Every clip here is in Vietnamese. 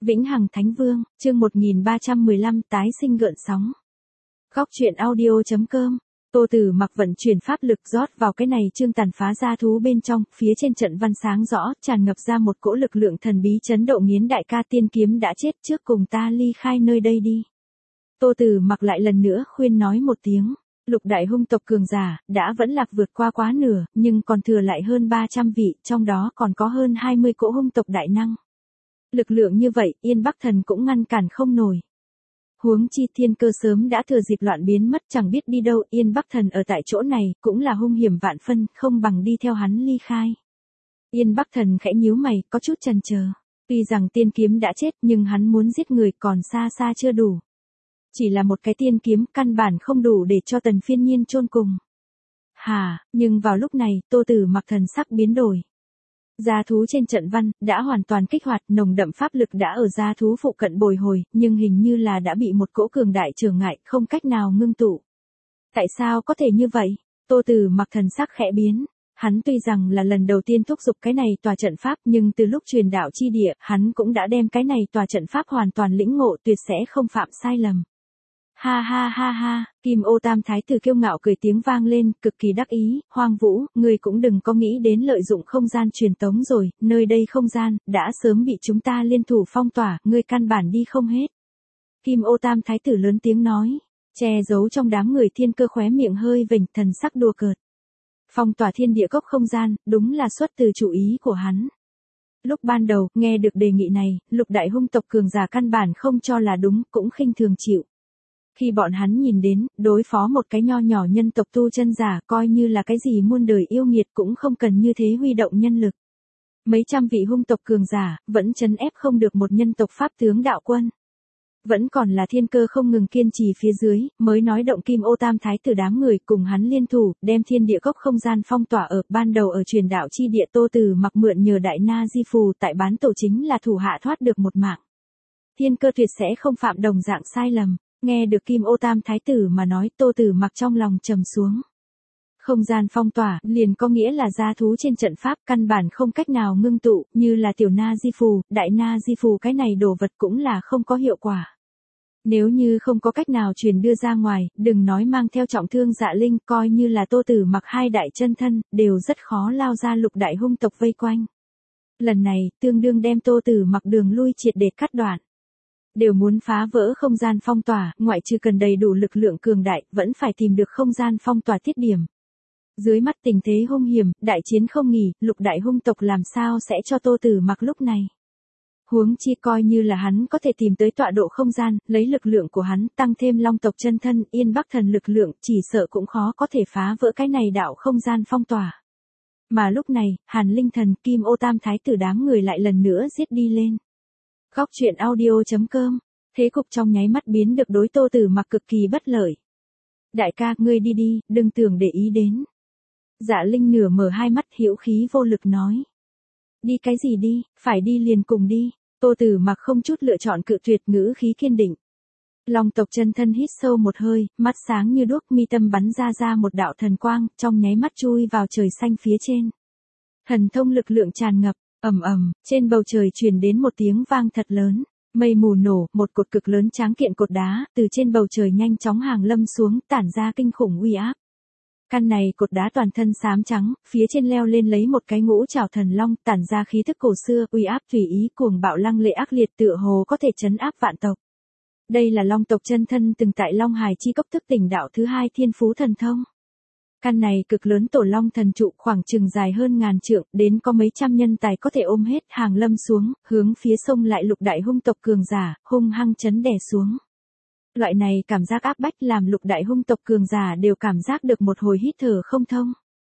Vĩnh Hằng Thánh Vương, chương 1315 tái sinh gợn sóng. Góc truyện audio.com. Tô Tử Mặc vận chuyển pháp lực rót vào cái này chương tàn phá ra thú bên trong, phía trên trận văn sáng rõ, tràn ngập ra một cỗ lực lượng thần bí chấn động nghiến đại ca tiên kiếm đã chết trước cùng ta ly khai nơi đây đi. Tô Tử Mặc lại lần nữa khuyên nói một tiếng. Lục đại hung tộc cường giả, đã vẫn lạc vượt qua quá nửa, nhưng còn thừa lại hơn 300 vị, trong đó còn có hơn 20 cỗ hung tộc đại năng. Lực lượng như vậy, Yên Bắc Thần cũng ngăn cản không nổi. Huống chi thiên cơ sớm đã thừa dịp loạn biến mất chẳng biết đi đâu, Yên Bắc Thần ở tại chỗ này, cũng là hung hiểm vạn phân, không bằng đi theo hắn ly khai. Yên Bắc Thần khẽ nhíu mày, có chút chần chờ. Tuy rằng tiên kiếm đã chết, nhưng hắn muốn giết người còn xa xa chưa đủ. Chỉ là một cái tiên kiếm, căn bản không đủ để cho Tần Phiên Nhiên chôn cùng. Nhưng vào lúc này, Tô Tử Mặc thần sắc biến đổi. Gia thú trên trận văn, đã hoàn toàn kích hoạt, nồng đậm pháp lực đã ở gia thú phụ cận bồi hồi, nhưng hình như là đã bị một cỗ cường đại trở ngại, không cách nào ngưng tụ. Tại sao có thể như vậy? Tô Tử Mặc thần sắc khẽ biến. Hắn tuy rằng là lần đầu tiên thúc giục cái này tòa trận pháp, nhưng từ lúc truyền đạo chi địa, hắn cũng đã đem cái này tòa trận pháp hoàn toàn lĩnh ngộ, tuyệt sẽ không phạm sai lầm. Ha, Kim Ô Tam Thái Tử kiêu ngạo cười tiếng vang lên, cực kỳ đắc ý, Hoang Vũ, ngươi cũng đừng có nghĩ đến lợi dụng không gian truyền tống rồi, nơi đây không gian, đã sớm bị chúng ta liên thủ phong tỏa, ngươi căn bản đi không hết. Kim Ô Tam Thái Tử lớn tiếng nói, che giấu trong đám người thiên cơ khóe miệng hơi vểnh, thần sắc đùa cợt. Phong tỏa thiên địa cốc không gian, đúng là xuất từ chủ ý của hắn. Lúc ban đầu, nghe được đề nghị này, lục đại hung tộc cường giả căn bản không cho là đúng, cũng khinh thường chịu. Khi bọn hắn nhìn đến, đối phó một cái nho nhỏ nhân tộc tu chân giả, coi như là cái gì muôn đời yêu nghiệt cũng không cần như thế huy động nhân lực. Mấy trăm vị hung tộc cường giả, vẫn trấn ép không được một nhân tộc pháp tướng đạo quân. Vẫn còn là thiên cơ không ngừng kiên trì phía dưới, mới nói động Kim Ô Tam Thái Tử đám người cùng hắn liên thủ, đem thiên địa cốc không gian phong tỏa ở, ban đầu ở truyền đạo chi địa Tô Tử Mặc mượn nhờ đại na di phù tại bán tổ chính là thủ hạ thoát được một mạng. Thiên cơ tuyệt sẽ không phạm đồng dạng sai lầm. Nghe được Kim Ô Tam Thái Tử mà nói, Tô Tử Mặc trong lòng trầm xuống. Không gian phong tỏa, liền có nghĩa là gia thú trên trận pháp căn bản không cách nào ngưng tụ, như là tiểu na di phù, đại na di phù cái này đồ vật cũng là không có hiệu quả. Nếu như không có cách nào truyền đưa ra ngoài, đừng nói mang theo trọng thương Dạ Linh, coi như là Tô Tử Mặc hai đại chân thân, đều rất khó lao ra lục đại hung tộc vây quanh. Lần này, tương đương đem Tô Tử Mặc đường lui triệt để cắt đoạn. Đều muốn phá vỡ không gian phong tỏa, ngoại trừ cần đầy đủ lực lượng cường đại, vẫn phải tìm được không gian phong tỏa thiết điểm. Dưới mắt tình thế hung hiểm, đại chiến không nghỉ, lục đại hung tộc làm sao sẽ cho Tô Tử Mặc lúc này. Huống chi coi như là hắn có thể tìm tới tọa độ không gian, lấy lực lượng của hắn, tăng thêm long tộc chân thân, Yên Bắc Thần lực lượng, chỉ sợ cũng khó có thể phá vỡ cái này đạo không gian phong tỏa. Mà lúc này, Hàn Linh Thần, Kim Ô Tam Thái Tử đám người lại lần nữa giết đi lên. Góc truyện audio.com. Thế cục trong nháy mắt biến được đối Tô Tử Mặc cực kỳ bất lợi. Đại ca, ngươi đi đi, đừng tưởng để ý đến. Dạ Linh nửa mở hai mắt hữu khí vô lực nói. Đi cái gì đi, phải đi liền cùng đi. Tô Tử Mặc không chút lựa chọn cự tuyệt, ngữ khí kiên định. Long tộc chân thân hít sâu một hơi, mắt sáng như đuốc, mi tâm bắn ra một đạo thần quang, trong nháy mắt chui vào trời xanh phía trên. Thần thông lực lượng tràn ngập. Trên bầu trời truyền đến một tiếng vang thật lớn, mây mù nổ, một cột cực lớn tráng kiện cột đá, từ trên bầu trời nhanh chóng hàng lâm xuống, tản ra kinh khủng uy áp. Căn này cột đá toàn thân xám trắng, phía trên leo lên lấy một cái ngũ trảo thần long, tản ra khí thức cổ xưa, uy áp tùy ý cuồng bạo lăng lệ ác liệt tựa hồ có thể trấn áp vạn tộc. Đây là long tộc chân thân từng tại Long Hải chi cốc thức tỉnh đạo thứ hai thiên phú thần thông. Căn này cực lớn tổ long thần trụ khoảng chừng dài hơn ngàn trượng, đến có mấy trăm nhân tài có thể ôm hết, hàng lâm xuống, hướng phía sông lại lục đại hung tộc cường giả, hung hăng chấn đè xuống. Loại này cảm giác áp bách làm lục đại hung tộc cường giả đều cảm giác được một hồi hít thở không thông.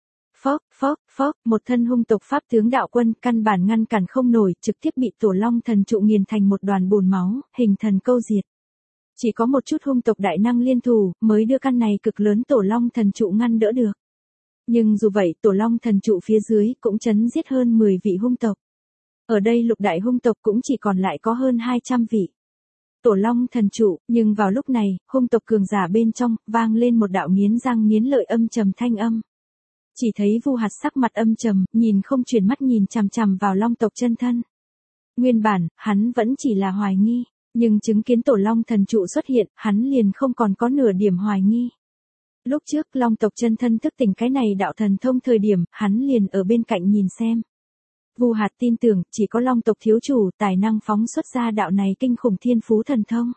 Phốc, một thân hung tộc pháp tướng đạo quân căn bản ngăn cản không nổi, trực tiếp bị tổ long thần trụ nghiền thành một đoàn bùn máu, hình thần câu diệt. Chỉ có một chút hung tộc đại năng liên thủ, mới đưa căn này cực lớn tổ long thần trụ ngăn đỡ được. Nhưng dù vậy, tổ long thần trụ phía dưới cũng chấn giết hơn 10 vị hung tộc. Ở đây lục đại hung tộc cũng chỉ còn lại có hơn 200 vị. Tổ long thần trụ, nhưng vào lúc này, hung tộc cường giả bên trong, vang lên một đạo nghiến răng nghiến lợi âm trầm thanh âm. Chỉ thấy Vu Hạt sắc mặt âm trầm, nhìn không chuyển mắt nhìn chằm chằm vào long tộc chân thân. Nguyên bản, hắn vẫn chỉ là hoài nghi, nhưng chứng kiến tổ long thần trụ xuất hiện, hắn liền không còn có nửa điểm hoài nghi. Lúc trước long tộc chân thân thức tỉnh cái này đạo thần thông thời điểm, hắn liền ở bên cạnh nhìn xem. Vu Hạt tin tưởng, chỉ có long tộc thiếu chủ tài năng phóng xuất ra đạo này kinh khủng thiên phú thần thông.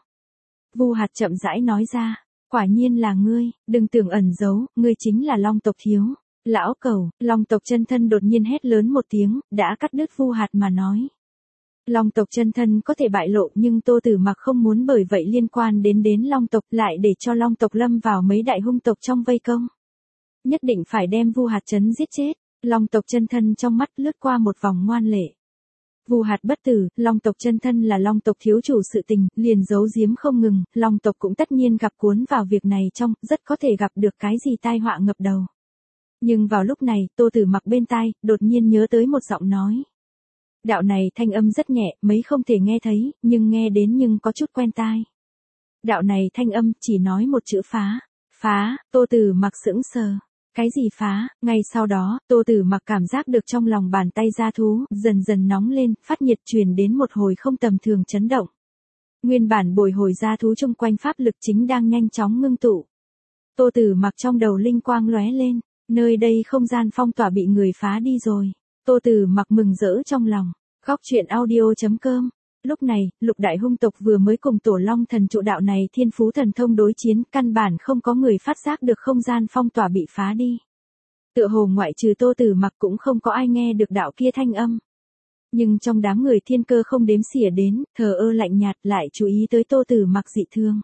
Vu Hạt chậm rãi nói ra, quả nhiên là ngươi, đừng tưởng ẩn giấu, ngươi chính là long tộc thiếu. Lão cẩu, long tộc chân thân đột nhiên hét lớn một tiếng, đã cắt đứt Vu Hạt mà nói. Long tộc chân thân có thể bại lộ nhưng Tô Tử Mặc không muốn bởi vậy liên quan đến long tộc lại để cho long tộc lâm vào mấy đại hung tộc trong vây công. Nhất định phải đem Vu Hạt chấn giết chết, long tộc chân thân trong mắt lướt qua một vòng ngoan lệ. Vu Hạt bất tử, long tộc chân thân là long tộc thiếu chủ sự tình, liền giấu giếm không ngừng, long tộc cũng tất nhiên gặp cuốn vào việc này trong, rất có thể gặp được cái gì tai họa ngập đầu. Nhưng vào lúc này, Tô Tử Mặc bên tai, đột nhiên nhớ tới một giọng nói. Đạo này thanh âm rất nhẹ, mấy không thể nghe thấy, nhưng nghe đến nhưng có chút quen tai. Đạo này thanh âm chỉ nói một chữ phá. Phá, Tô Tử Mặc sững sờ. Cái gì phá? Ngay sau đó, Tô Tử Mặc cảm giác được trong lòng bàn tay gia thú, dần dần nóng lên, phát nhiệt truyền đến một hồi không tầm thường chấn động. Nguyên bản bồi hồi gia thú chung quanh pháp lực chính đang nhanh chóng ngưng tụ. Tô Tử Mặc trong đầu linh quang lóe lên, nơi đây không gian phong tỏa bị người phá đi rồi. Tô Tử Mặc mừng rỡ trong lòng. Góc truyện audio.com. Lúc này, lục đại hung tộc vừa mới cùng tổ long thần trụ đạo này thiên phú thần thông đối chiến, căn bản không có người phát giác được không gian phong tỏa bị phá đi. Tựa hồ ngoại trừ Tô Tử Mặc cũng không có ai nghe được đạo kia thanh âm. Nhưng trong đám người Thiên Cơ không đếm xỉa đến, thờ ơ lạnh nhạt lại chú ý tới Tô Tử Mặc dị thương.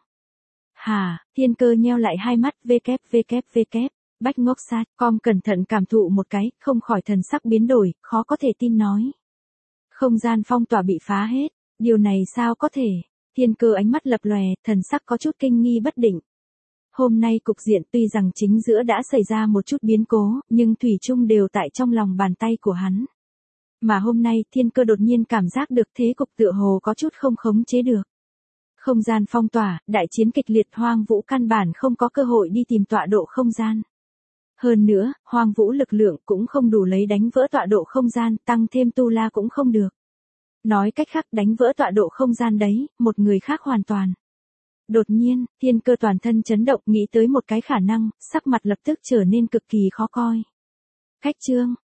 Hà, Thiên Cơ nheo lại hai mắt www. Bách ngốc sát, com cẩn thận cảm thụ một cái, không khỏi thần sắc biến đổi, khó có thể tin nói. Không gian phong tỏa bị phá hết, điều này sao có thể? Thiên Cơ ánh mắt lập lòe, thần sắc có chút kinh nghi bất định. Hôm nay cục diện tuy rằng chính giữa đã xảy ra một chút biến cố, nhưng thủy chung đều tại trong lòng bàn tay của hắn. Mà hôm nay Thiên Cơ đột nhiên cảm giác được thế cục tựa hồ có chút không khống chế được. Không gian phong tỏa, đại chiến kịch liệt, Hoang Vũ căn bản không có cơ hội đi tìm tọa độ không gian. Hơn nữa, Hoang Vũ lực lượng cũng không đủ lấy đánh vỡ tọa độ không gian, tăng thêm tu la cũng không được. Nói cách khác đánh vỡ tọa độ không gian đấy, một người khác hoàn toàn. Đột nhiên, Thiên Cơ toàn thân chấn động nghĩ tới một cái khả năng, sắc mặt lập tức trở nên cực kỳ khó coi. Khách trương,